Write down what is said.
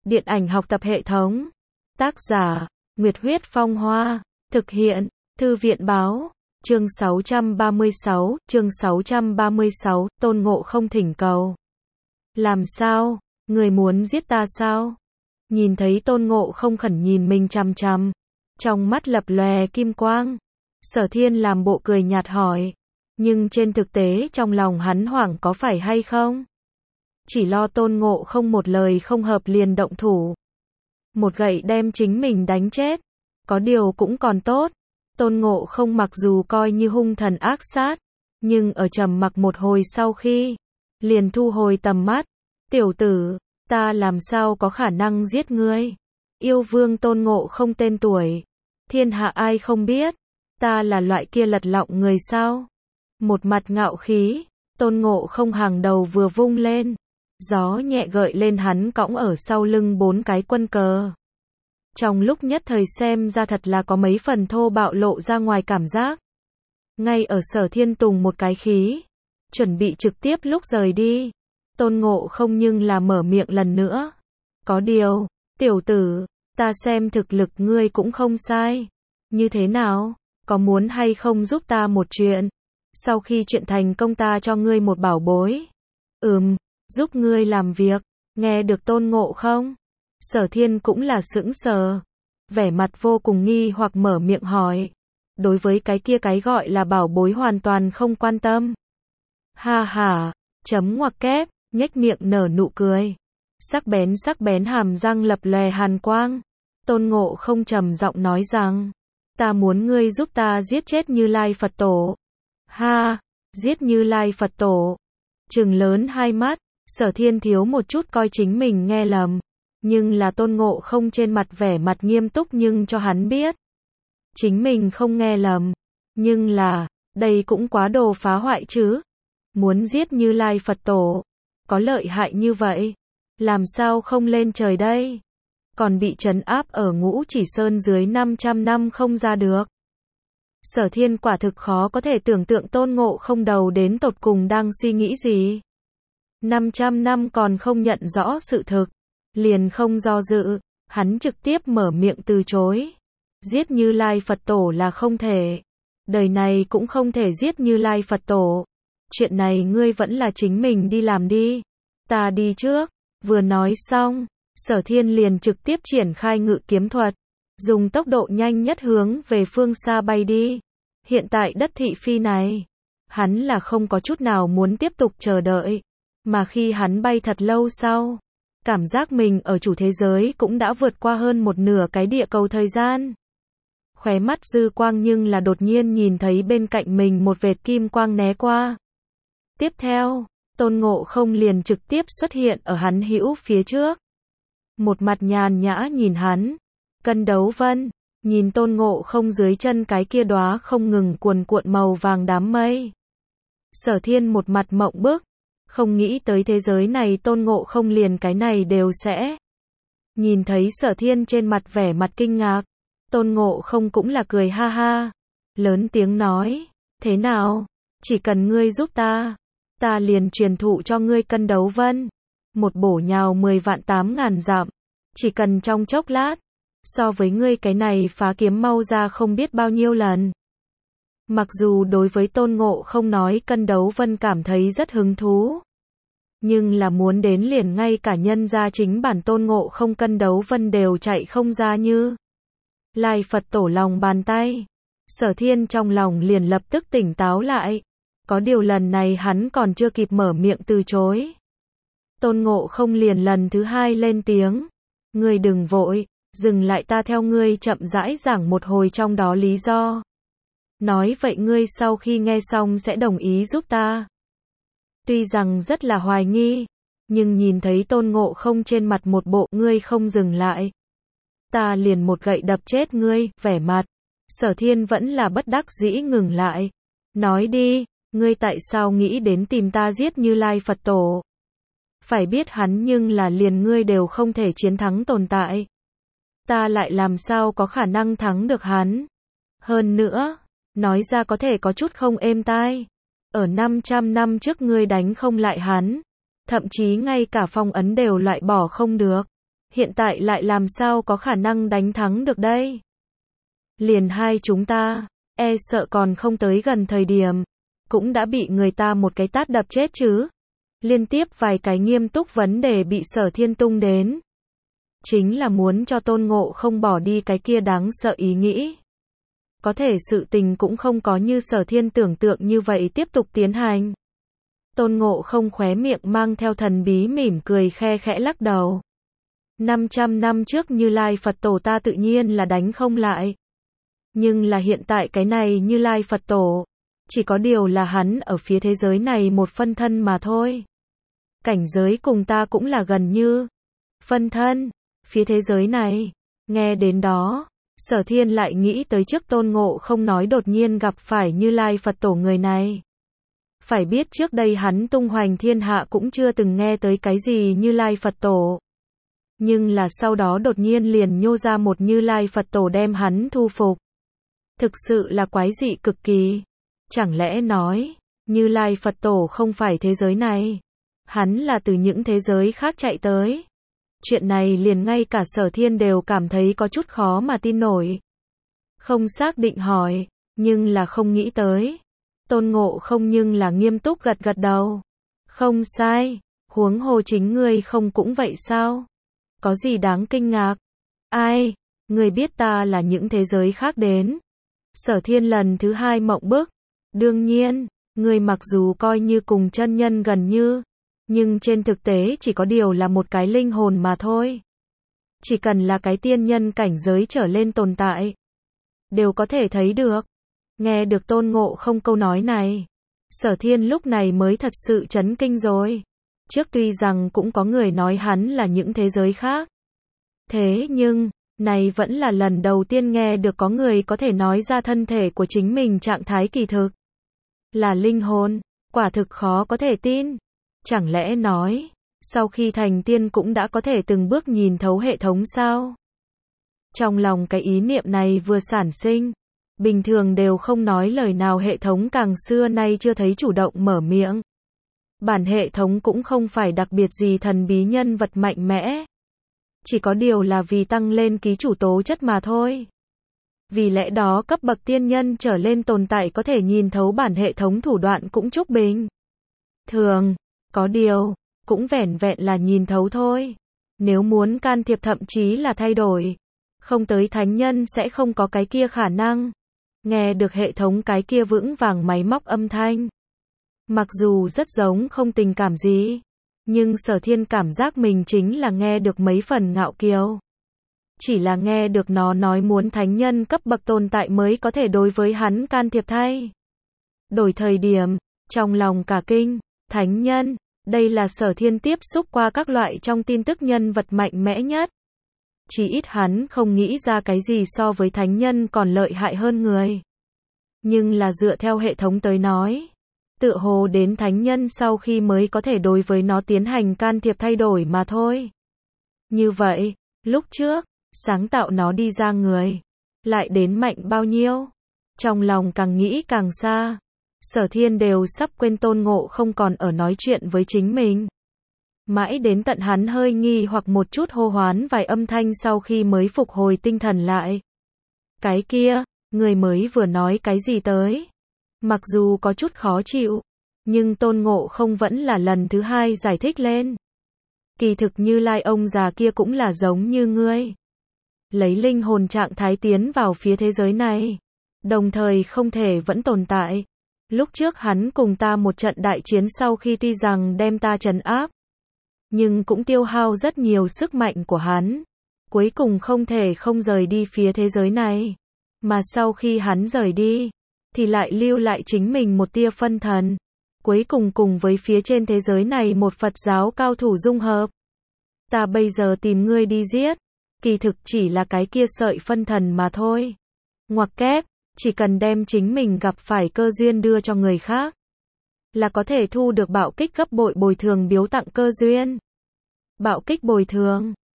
Điện ảnh học tập hệ thống. Tác giả, Nguyệt Huyết Phong Hoa. Thực hiện, Thư viện Báo. Chương 636, Tôn Ngộ Không thỉnh cầu. Làm sao? Người muốn giết ta sao? Nhìn thấy Tôn Ngộ Không khẩn nhìn mình chằm chằm, trong mắt lập lòe kim quang. Sở Thiên làm bộ cười nhạt hỏi, nhưng trên thực tế trong lòng hắn hoảng có phải hay không? Chỉ lo Tôn Ngộ Không một lời không hợp liền động thủ. Một gậy đem chính mình đánh chết. Có điều cũng còn tốt. Tôn Ngộ Không mặc dù coi như hung thần ác sát, nhưng ở trầm mặc một hồi sau khi, liền thu hồi tầm mắt. Tiểu tử, ta làm sao có khả năng giết ngươi? Yêu vương Tôn Ngộ Không tên tuổi, thiên hạ ai không biết, ta là loại kia lật lọng người sao? Một mặt ngạo khí, Tôn Ngộ Không hàng đầu vừa vung lên, gió nhẹ gợi lên hắn cõng ở sau lưng 4 cái quân cờ. Trong lúc nhất thời xem ra thật là có mấy phần thô bạo lộ ra ngoài cảm giác. Ngay ở Sở Thiên tùng một cái khí, chuẩn bị trực tiếp lúc rời đi, Tôn Ngộ Không nhưng là mở miệng lần nữa. Có điều, tiểu tử, ta xem thực lực ngươi cũng không sai. Như thế nào, có muốn hay không giúp ta một chuyện? Sau khi chuyện thành công ta cho ngươi một bảo bối. Giúp ngươi làm việc. Nghe được Tôn Ngộ Không, Sở Thiên cũng là sững sờ, vẻ mặt vô cùng nghi hoặc mở miệng hỏi. Đối với cái kia cái gọi là bảo bối hoàn toàn không quan tâm. Ha ha, chấm ngoặc kép, nhếch miệng nở nụ cười. Sắc bén hàm răng lập lòe hàn quang. Tôn Ngộ Không trầm giọng nói rằng, ta muốn ngươi giúp ta giết chết Như Lai Phật Tổ. Ha, giết Như Lai Phật Tổ. Trừng lớn hai mắt, Sở Thiên thiếu một chút coi chính mình nghe lầm. Nhưng là Tôn Ngộ Không trên mặt vẻ mặt nghiêm túc nhưng cho hắn biết. Chính mình không nghe lầm. Nhưng là, đây cũng quá đồ phá hoại chứ. Muốn giết Như Lai Phật Tổ. Có lợi hại như vậy. Làm sao không lên trời đây? Còn bị trấn áp ở Ngũ Chỉ Sơn dưới 500 năm không ra được. Sở Thiên quả thực khó có thể tưởng tượng Tôn Ngộ Không đầu đến tột cùng đang suy nghĩ gì. 500 năm còn không nhận rõ sự thực. Liền không do dự, hắn trực tiếp mở miệng từ chối. Giết Như Lai Phật Tổ là không thể. Đời này cũng không thể giết Như Lai Phật Tổ. Chuyện này ngươi vẫn là chính mình đi làm đi. Ta đi trước. Vừa nói xong, Sở Thiên liền trực tiếp triển khai ngự kiếm thuật. Dùng tốc độ nhanh nhất hướng về phương xa bay đi. Hiện tại đất thị phi này, hắn là không có chút nào muốn tiếp tục chờ đợi. Mà khi hắn bay thật lâu sau, cảm giác mình ở chủ thế giới cũng đã vượt qua hơn một nửa cái địa cầu thời gian. Khóe mắt dư quang nhưng là đột nhiên nhìn thấy bên cạnh mình một vệt kim quang né qua. Tiếp theo, Tôn Ngộ Không liền trực tiếp xuất hiện ở hắn hữu phía trước. Một mặt nhàn nhã nhìn hắn. Cân Đấu Vân, nhìn Tôn Ngộ Không dưới chân cái kia đóa không ngừng cuồn cuộn màu vàng đám mây. Sở Thiên một mặt mộng bức. Không nghĩ tới thế giới này Tôn Ngộ Không liền cái này đều sẽ. Nhìn thấy Sở Thiên trên mặt vẻ mặt kinh ngạc, Tôn Ngộ Không cũng là cười ha ha. Lớn tiếng nói, thế nào, chỉ cần ngươi giúp ta, ta liền truyền thụ cho ngươi Cân Đấu Vân. Một bổ nhào 10 vạn 8.000 dặm, chỉ cần trong chốc lát, so với ngươi cái này phá kiếm mau ra không biết bao nhiêu lần. Mặc dù đối với Tôn Ngộ Không nói Cân Đấu Vân cảm thấy rất hứng thú. Nhưng là muốn đến liền ngay cả nhân ra chính bản Tôn Ngộ Không Cân Đấu Vân đều chạy không ra Như Lai Phật Tổ lòng bàn tay. Sở Thiên trong lòng liền lập tức tỉnh táo lại. Có điều lần này hắn còn chưa kịp mở miệng từ chối. Tôn Ngộ Không liền lần thứ hai lên tiếng. Ngươi đừng vội, dừng lại, ta theo ngươi chậm rãi giảng một hồi trong đó lý do. Nói vậy ngươi sau khi nghe xong sẽ đồng ý giúp ta. Tuy rằng rất là hoài nghi, nhưng nhìn thấy Tôn Ngộ Không trên mặt một bộ ngươi không dừng lại, ta liền một gậy đập chết ngươi, vẻ mặt Sở Thiên vẫn là bất đắc dĩ ngừng lại. Nói đi, ngươi tại sao nghĩ đến tìm ta giết Như Lai Phật Tổ? Phải biết hắn nhưng là liền ngươi đều không thể chiến thắng tồn tại. Ta lại làm sao có khả năng thắng được hắn? Hơn nữa, nói ra có thể có chút không êm tai. Ở 500 năm trước ngươi đánh không lại hắn. Thậm chí ngay cả phong ấn đều loại bỏ không được. hiện tại lại làm sao có khả năng đánh thắng được đây? Liền hai chúng ta, e sợ còn không tới gần thời điểm, cũng đã bị người ta một cái tát đập chết chứ. Liên tiếp vài cái nghiêm túc vấn đề bị Sở Thiên tung đến. Chính là muốn cho Tôn Ngộ không bỏ đi cái kia đáng sợ ý nghĩ. Có thể sự tình cũng không có như Sở Thiên tưởng tượng như vậy tiếp tục tiến hành. Tôn Ngộ không khóe miệng mang theo thần bí mỉm cười khe khẽ lắc đầu. 500 năm trước Như Lai Phật Tổ ta tự nhiên là đánh không lại. Nhưng là hiện tại cái này Như Lai Phật Tổ, chỉ có điều là hắn ở phía thế giới này một phân thân mà thôi. Cảnh giới cùng ta cũng là gần như phân thân, phía thế giới này. Nghe đến đó, Sở Thiên lại nghĩ tới trước Tôn Ngộ không nói đột nhiên gặp phải Như Lai Phật Tổ người này. Phải biết trước đây hắn tung hoành thiên hạ cũng chưa từng nghe tới cái gì Như Lai Phật Tổ. Nhưng là sau đó đột nhiên liền nhô ra một Như Lai Phật Tổ đem hắn thu phục. Thực sự là quái dị cực kỳ. Chẳng lẽ nói, Như Lai Phật Tổ không phải thế giới này? Hắn là từ những thế giới khác chạy tới. Chuyện này liền ngay cả Sở Thiên đều cảm thấy có chút khó mà tin nổi. Không xác định hỏi, nhưng là không nghĩ tới. Tôn Ngộ không nhưng là nghiêm túc gật gật đầu. Không sai, huống hồ chính ngươi không cũng vậy sao? Có gì đáng kinh ngạc? Ai, ngươi biết ta là những thế giới khác đến. Sở Thiên lần thứ hai mộng bức. Đương nhiên, ngươi mặc dù coi như cùng chân nhân gần như, nhưng trên thực tế chỉ có điều là một cái linh hồn mà thôi. Chỉ cần là cái tiên nhân cảnh giới trở lên tồn tại, đều có thể thấy được. Nghe được Tôn Ngộ không câu nói này, Sở Thiên lúc này mới thật sự chấn kinh rồi. Trước tuy rằng cũng có người nói hắn là những thế giới khác. Thế nhưng, này vẫn là lần đầu tiên nghe được có người có thể nói ra thân thể của chính mình trạng thái kỳ thực là linh hồn, quả thực khó có thể tin. Chẳng lẽ nói, sau khi thành tiên cũng đã có thể từng bước nhìn thấu hệ thống sao? Trong lòng cái ý niệm này vừa sản sinh, bình thường đều không nói lời nào hệ thống càng xưa nay chưa thấy chủ động mở miệng. Bản hệ thống cũng không phải đặc biệt gì thần bí nhân vật mạnh mẽ. Chỉ có điều là vì tăng lên ký chủ tố chất mà thôi. Vì lẽ đó cấp bậc tiên nhân trở lên tồn tại có thể nhìn thấu bản hệ thống thủ đoạn cũng trúc bình thường, có điều, cũng vẻn vẹn là nhìn thấu thôi. Nếu muốn can thiệp thậm chí là thay đổi, không tới thánh nhân sẽ không có cái kia khả năng. Nghe được hệ thống cái kia vững vàng máy móc âm thanh. Mặc dù rất giống không tình cảm gì, nhưng Sở Thiên cảm giác mình chính là nghe được mấy phần ngạo kiều. Chỉ là nghe được nó nói muốn thánh nhân cấp bậc tồn tại mới có thể đối với hắn can thiệp thay. Đổi thời điểm, trong lòng cả kinh, thánh nhân, đây là Sở Thiên tiếp xúc qua các loại trong tin tức nhân vật mạnh mẽ nhất. Chỉ ít hắn không nghĩ ra cái gì so với thánh nhân còn lợi hại hơn người. Nhưng là dựa theo hệ thống tới nói, tựa hồ đến thánh nhân sau khi mới có thể đối với nó tiến hành can thiệp thay đổi mà thôi. Như vậy, lúc trước, sáng tạo nó đi ra người, lại đến mạnh bao nhiêu? Trong lòng càng nghĩ càng xa, Sở Thiên đều sắp quên Tôn Ngộ không còn ở nói chuyện với chính mình. Mãi đến tận hắn hơi nghi hoặc một chút hô hoán vài âm thanh sau khi mới phục hồi tinh thần lại. Cái kia, người mới vừa nói cái gì tới? Mặc dù có chút khó chịu, nhưng Tôn Ngộ không vẫn là lần thứ hai giải thích lên. Kỳ thực Như Lai ông già kia cũng là giống như ngươi. Lấy linh hồn trạng thái tiến vào phía thế giới này, đồng thời không thể vẫn tồn tại. Lúc trước hắn cùng ta một trận đại chiến sau khi tuy rằng đem ta trấn áp, nhưng cũng tiêu hao rất nhiều sức mạnh của hắn. Cuối cùng không thể không rời đi phía thế giới này. Mà sau khi hắn rời đi, thì lại lưu lại chính mình một tia phân thần. Cuối cùng cùng với phía trên thế giới này một Phật giáo cao thủ dung hợp. Ta bây giờ tìm ngươi đi giết, kỳ thực chỉ là cái kia sợi phân thần mà thôi. Ngoặc kép, chỉ cần đem chính mình gặp phải cơ duyên đưa cho người khác, là có thể thu được bạo kích gấp bội bồi thường biếu tặng cơ duyên. Bạo kích bồi thường,